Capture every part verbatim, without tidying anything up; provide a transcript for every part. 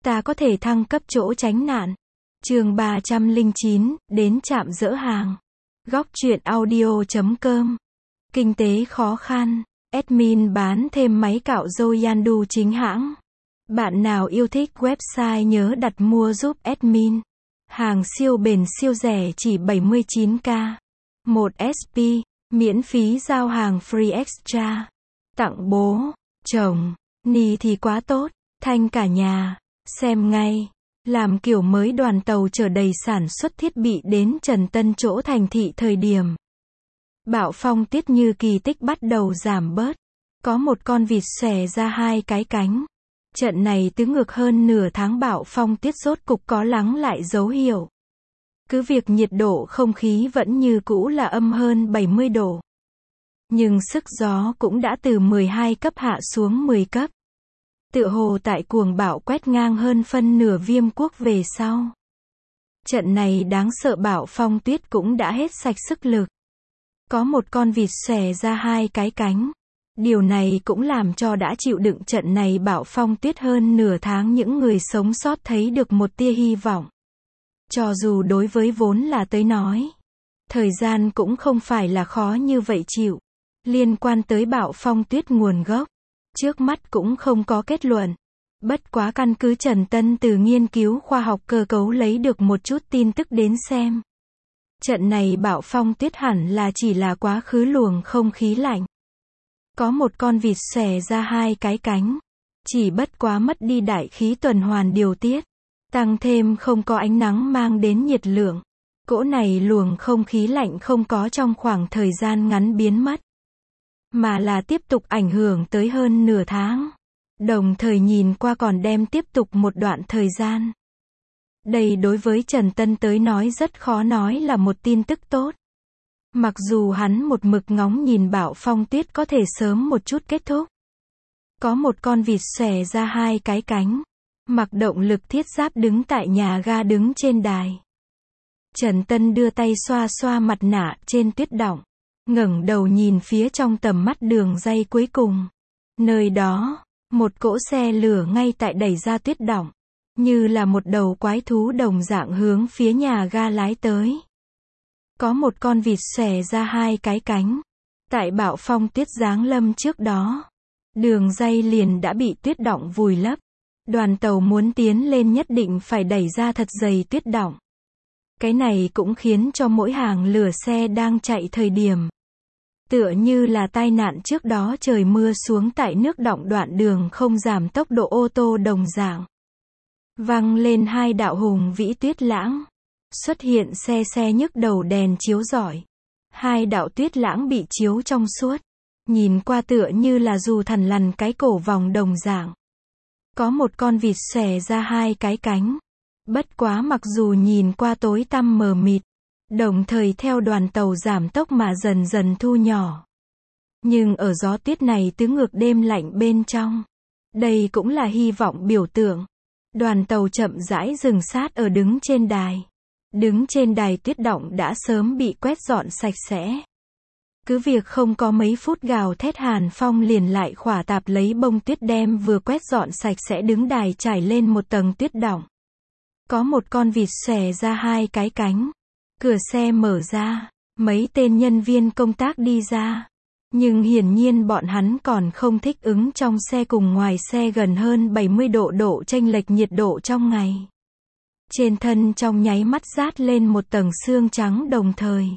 ta có thể thăng cấp chỗ tránh nạn. Chương ba trăm lẻ chín, đến trạm dỡ hàng. Góc truyện audio chấm com. Kinh tế khó khăn. Admin bán thêm máy cạo râu Yandu chính hãng. Bạn nào yêu thích website nhớ đặt mua giúp admin. Hàng siêu bền siêu rẻ chỉ bảy mươi chín k. một ét pê, miễn phí giao hàng free extra. Tặng bố, chồng, ni thì quá tốt, thanh cả nhà. Xem ngay. Làm kiểu mới đoàn tàu chở đầy sản xuất thiết bị đến Trần Tân chỗ thành thị thời điểm. Bão phong tiết như kỳ tích bắt đầu giảm bớt. Có một con vịt xòe ra hai cái cánh. Trận này tứ ngược hơn nửa tháng bão phong tiết rốt cục có lắng lại dấu hiệu. Cứ việc nhiệt độ không khí vẫn như cũ là âm hơn bảy mươi độ. Nhưng sức gió cũng đã từ mười hai cấp hạ xuống mười cấp. Tựa hồ tại cuồng bão quét ngang hơn phân nửa Viêm Quốc về sau. Trận này đáng sợ bão phong tuyết cũng đã hết sạch sức lực. Có một con vịt xòe ra hai cái cánh. Điều này cũng làm cho đã chịu đựng trận này bão phong tuyết hơn nửa tháng những người sống sót thấy được một tia hy vọng. Cho dù đối với vốn là tới nói, thời gian cũng không phải là khó như vậy chịu. Liên quan tới bão phong tuyết nguồn gốc, trước mắt cũng không có kết luận. Bất quá căn cứ Trần Tân từ nghiên cứu khoa học cơ cấu lấy được một chút tin tức đến xem. Trận này bão phong tuyết hẳn là chỉ là quá khứ luồng không khí lạnh. Có một con vịt xòe ra hai cái cánh. Chỉ bất quá mất đi đại khí tuần hoàn điều tiết. Tăng thêm không có ánh nắng mang đến nhiệt lượng. Cỗ này luồng không khí lạnh không có trong khoảng thời gian ngắn biến mất. Mà là tiếp tục ảnh hưởng tới hơn nửa tháng. Đồng thời nhìn qua còn đem tiếp tục một đoạn thời gian. Đây đối với Trần Tân tới nói rất khó nói là một tin tức tốt. Mặc dù hắn một mực ngóng nhìn bão phong tuyết có thể sớm một chút kết thúc. Có một con vịt xòe ra hai cái cánh. Mặc động lực thiết giáp đứng tại nhà ga đứng trên đài. Trần Tân đưa tay xoa xoa mặt nạ trên tuyết đọng. Ngẩng đầu nhìn phía trong tầm mắt đường ray cuối cùng. Nơi đó, một cỗ xe lửa ngay tại đẩy ra tuyết đọng. Như là một đầu quái thú đồng dạng hướng phía nhà ga lái tới. Có một con vịt xòe ra hai cái cánh. Tại bão phong tuyết giáng lâm trước đó, đường ray liền đã bị tuyết đọng vùi lấp. Đoàn tàu muốn tiến lên nhất định phải đẩy ra thật dày tuyết đọng. Cái này cũng khiến cho mỗi hàng lửa xe đang chạy thời điểm. Tựa như là tai nạn trước đó trời mưa xuống tại nước đọng đoạn đường không giảm tốc độ ô tô đồng dạng. Văng lên hai đạo hùng vĩ tuyết lãng. Xuất hiện xe xe nhức đầu đèn chiếu rọi. Hai đạo tuyết lãng bị chiếu trong suốt. Nhìn qua tựa như là dù thằn lằn cái cổ vòng đồng dạng. Có một con vịt xòe ra hai cái cánh. Bất quá mặc dù nhìn qua tối tăm mờ mịt. Đồng thời theo đoàn tàu giảm tốc mà dần dần thu nhỏ. Nhưng ở gió tuyết này tứ ngược đêm lạnh bên trong. Đây cũng là hy vọng biểu tượng. Đoàn tàu chậm rãi dừng sát ở đứng trên đài. Đứng trên đài tuyết đọng đã sớm bị quét dọn sạch sẽ. Cứ việc không có mấy phút gào thét hàn phong liền lại khỏa tạp lấy bông tuyết đem vừa quét dọn sạch sẽ đứng đài trải lên một tầng tuyết đọng. Có một con vịt xòe ra hai cái cánh. Cửa xe mở ra, mấy tên nhân viên công tác đi ra. Nhưng hiển nhiên bọn hắn còn không thích ứng trong xe cùng ngoài xe gần hơn bảy mươi độ độ chênh lệch nhiệt độ trong ngày. Trên thân trong nháy mắt rát lên một tầng xương trắng đồng thời.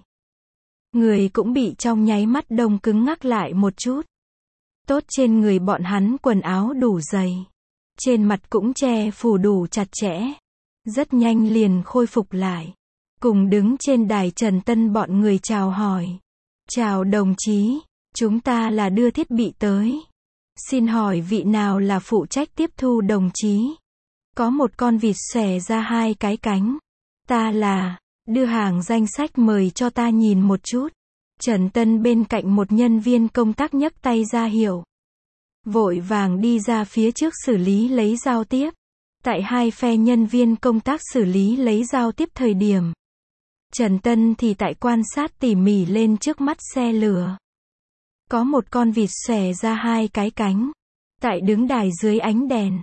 Người cũng bị trong nháy mắt đông cứng ngắc lại một chút. Tốt trên người bọn hắn quần áo đủ dày. Trên mặt cũng che phủ đủ chặt chẽ. Rất nhanh liền khôi phục lại. Cùng đứng trên đài Trần Tân bọn người chào hỏi. Chào đồng chí, chúng ta là đưa thiết bị tới. Xin hỏi vị nào là phụ trách tiếp thu đồng chí? Có một con vịt xòe ra hai cái cánh. Ta là, đưa hàng danh sách mời cho ta nhìn một chút. Trần Tân bên cạnh một nhân viên công tác nhấc tay ra hiệu. Vội vàng đi ra phía trước xử lý lấy giao tiếp. Tại hai phe nhân viên công tác xử lý lấy giao tiếp thời điểm. Trần Tân thì tại quan sát tỉ mỉ lên trước mắt xe lửa. Có một con vịt xòe ra hai cái cánh. Tại đứng đài dưới ánh đèn.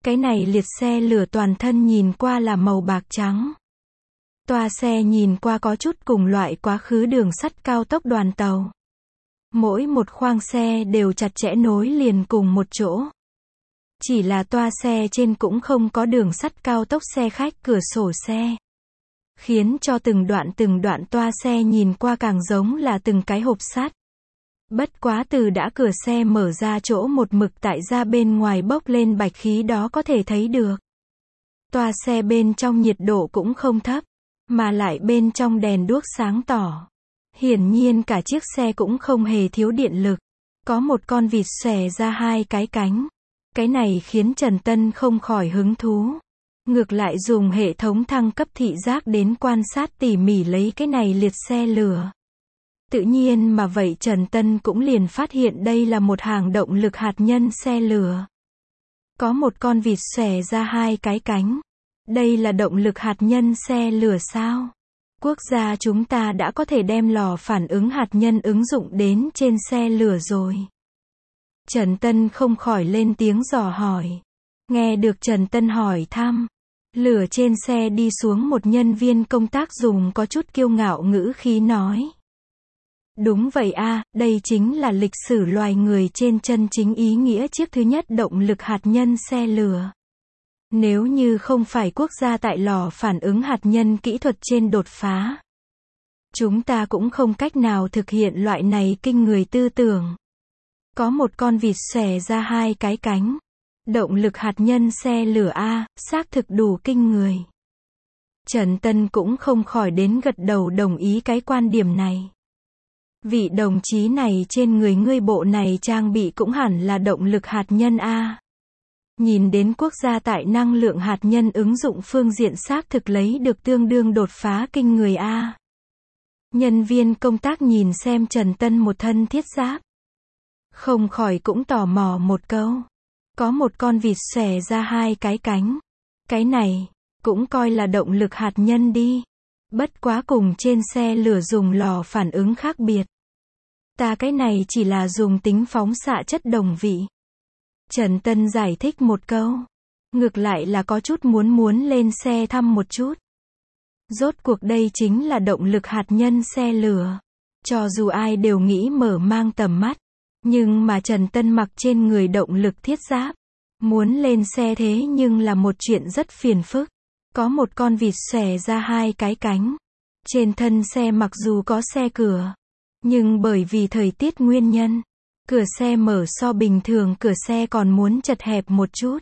Cái này liệt xe lửa toàn thân nhìn qua là màu bạc trắng. Toa xe nhìn qua có chút cùng loại quá khứ đường sắt cao tốc đoàn tàu. Mỗi một khoang xe đều chặt chẽ nối liền cùng một chỗ. Chỉ là toa xe trên cũng không có đường sắt cao tốc xe khách cửa sổ xe. Khiến cho từng đoạn từng đoạn toa xe nhìn qua càng giống là từng cái hộp sắt. Bất quá từ đã cửa xe mở ra chỗ một mực tại ra bên ngoài bốc lên bạch khí đó có thể thấy được. Toa xe bên trong nhiệt độ cũng không thấp, mà lại bên trong đèn đuốc sáng tỏ. Hiển nhiên cả chiếc xe cũng không hề thiếu điện lực. Có một con vịt xòe ra hai cái cánh. Cái này khiến Trần Tân không khỏi hứng thú. Ngược lại dùng hệ thống thăng cấp thị giác đến quan sát tỉ mỉ lấy cái này liệt xe lửa. Tự nhiên mà vậy Trần Tân cũng liền phát hiện đây là một hàng động lực hạt nhân xe lửa. Có một con vịt xòe ra hai cái cánh. Đây là động lực hạt nhân xe lửa sao? Quốc gia chúng ta đã có thể đem lò phản ứng hạt nhân ứng dụng đến trên xe lửa rồi. Trần Tân không khỏi lên tiếng dò hỏi. Nghe được Trần Tân hỏi thăm, lửa trên xe đi xuống một nhân viên công tác dùng có chút kiêu ngạo ngữ khí nói. Đúng vậy a, đây chính là lịch sử loài người trên chân chính ý nghĩa chiếc thứ nhất động lực hạt nhân xe lửa. Nếu như không phải quốc gia tại lò phản ứng hạt nhân kỹ thuật trên đột phá, chúng ta cũng không cách nào thực hiện loại này kinh người tư tưởng. Có một con vịt xòe ra hai cái cánh. Động lực hạt nhân xe lửa A, xác thực đủ kinh người. Trần Tân cũng không khỏi đến gật đầu đồng ý cái quan điểm này. Vị đồng chí này trên người ngươi bộ này trang bị cũng hẳn là động lực hạt nhân A. Nhìn đến quốc gia tại năng lượng hạt nhân ứng dụng phương diện xác thực lấy được tương đương đột phá kinh người A. Nhân viên công tác nhìn xem Trần Tân một thân thiết giáp. Không khỏi cũng tò mò một câu. Có một con vịt xòe ra hai cái cánh. Cái này, cũng coi là động lực hạt nhân đi. Bất quá cùng trên xe lửa dùng lò phản ứng khác biệt. Ta cái này chỉ là dùng tính phóng xạ chất đồng vị. Trần Tân giải thích một câu. Ngược lại là có chút muốn muốn lên xe thăm một chút. Rốt cuộc đây chính là động lực hạt nhân xe lửa. Cho dù ai đều nghĩ mở mang tầm mắt. Nhưng mà Trần Tân mặc trên người động lực thiết giáp. Muốn lên xe thế nhưng là một chuyện rất phiền phức. Có một con vịt xòe ra hai cái cánh. Trên thân xe mặc dù có xe cửa. Nhưng bởi vì thời tiết nguyên nhân. Cửa xe mở so bình thường cửa xe còn muốn chật hẹp một chút.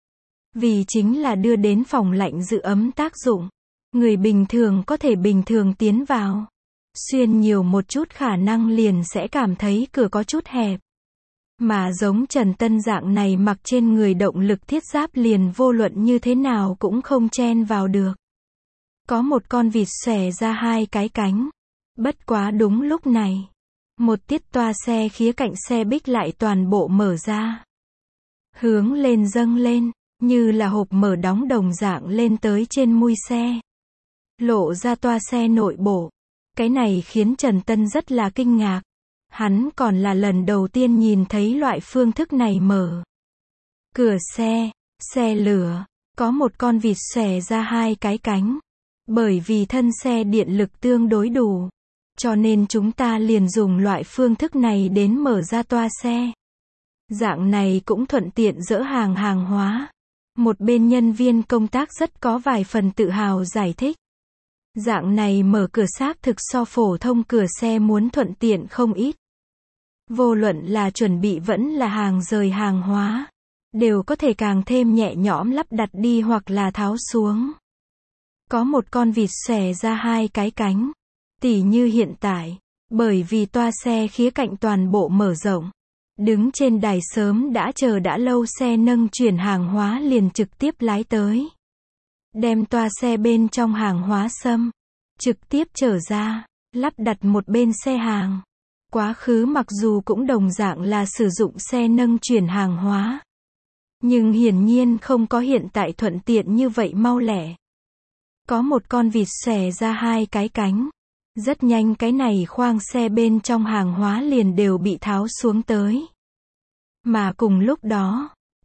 Vì chính là đưa đến phòng lạnh giữ ấm tác dụng. Người bình thường có thể bình thường tiến vào. Xuyên nhiều một chút khả năng liền sẽ cảm thấy cửa có chút hẹp. Mà giống Trần Tân dạng này mặc trên người động lực thiết giáp liền vô luận như thế nào cũng không chen vào được. Có một con vịt xòe ra hai cái cánh. Bất quá đúng lúc này. Một tiết toa xe khía cạnh xe bích lại toàn bộ mở ra. Hướng lên dâng lên, như là hộp mở đóng đồng dạng lên tới trên mui xe. Lộ ra toa xe nội bộ. Cái này khiến Trần Tân rất là kinh ngạc. Hắn còn là lần đầu tiên nhìn thấy loại phương thức này mở. Cửa xe, xe lửa, có một con vịt xòe ra hai cái cánh. Bởi vì thân xe điện lực tương đối đủ. Cho nên chúng ta liền dùng loại phương thức này đến mở ra toa xe. Dạng này cũng thuận tiện dỡ hàng hàng hóa. Một bên nhân viên công tác rất có vài phần tự hào giải thích. Dạng này mở cửa xác thực so phổ thông cửa xe muốn thuận tiện không ít. Vô luận là chuẩn bị vẫn là hàng rời hàng hóa. Đều có thể càng thêm nhẹ nhõm lắp đặt đi hoặc là tháo xuống. Có một con vịt xòe ra hai cái cánh. Tỉ như hiện tại, bởi vì toa xe khía cạnh toàn bộ mở rộng. Đứng trên đài sớm đã chờ đã lâu xe nâng chuyển hàng hóa liền trực tiếp lái tới. Đem toa xe bên trong hàng hóa xâm. Trực tiếp trở ra, lắp đặt một bên xe hàng. Quá khứ mặc dù cũng đồng dạng là sử dụng xe nâng chuyển hàng hóa. Nhưng hiển nhiên không có hiện tại thuận tiện như vậy mau lẹ. Có một con vịt xòe ra hai cái cánh. Rất nhanh cái này khoang xe bên trong hàng hóa liền đều bị tháo xuống tới. Mà cùng lúc đó,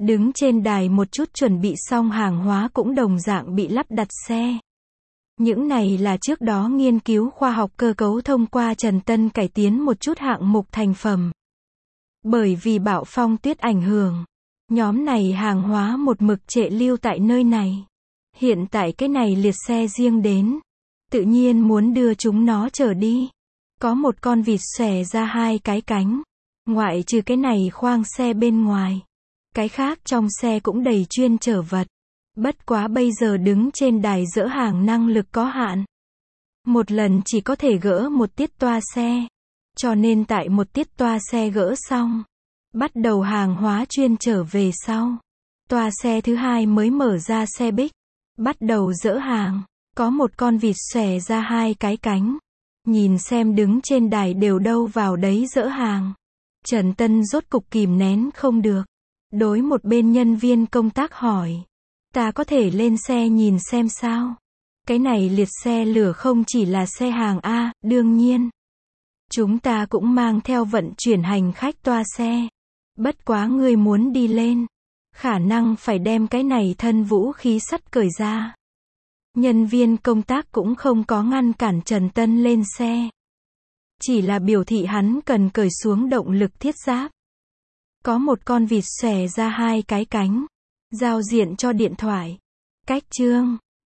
Đứng trên đài một chút chuẩn bị xong hàng hóa cũng đồng dạng bị lắp đặt xe. Những này là trước đó nghiên cứu khoa học cơ cấu thông qua Trần Tân cải tiến một chút hạng mục thành phẩm. Bởi vì bão phong tuyết ảnh hưởng, nhóm này hàng hóa một mực trệ lưu tại nơi này. Hiện tại cái này liệt xe riêng đến, tự nhiên muốn đưa chúng nó trở đi. Có một con vịt xòe ra hai cái cánh. Ngoại trừ cái này khoang xe bên ngoài, cái khác trong xe cũng đầy chuyên chở vật. Bất quá bây giờ đứng trên đài dỡ hàng năng lực có hạn. Một lần chỉ có thể gỡ một tiết toa xe. Cho nên tại một tiết toa xe gỡ xong, bắt đầu hàng hóa chuyên trở về sau. Toa xe thứ hai mới mở ra xe bích, bắt đầu dỡ hàng. Có một con vịt xòe ra hai cái cánh. Nhìn xem đứng trên đài đều đâu vào đấy dỡ hàng. Trần Tân rốt cục kìm nén không được. Đối một bên nhân viên công tác hỏi. Ta có thể lên xe nhìn xem sao? Cái này liệt xe lửa không chỉ là xe hàng A, đương nhiên. Chúng ta cũng mang theo vận chuyển hành khách toa xe. Bất quá ngươi muốn đi lên, khả năng phải đem cái này thân vũ khí sắt cởi ra. Nhân viên công tác cũng không có ngăn cản Trần Tân lên xe. Chỉ là biểu thị hắn cần cởi xuống động lực thiết giáp. Có một con vịt xòe ra hai cái cánh. Giao diện cho điện thoại. Cách chương.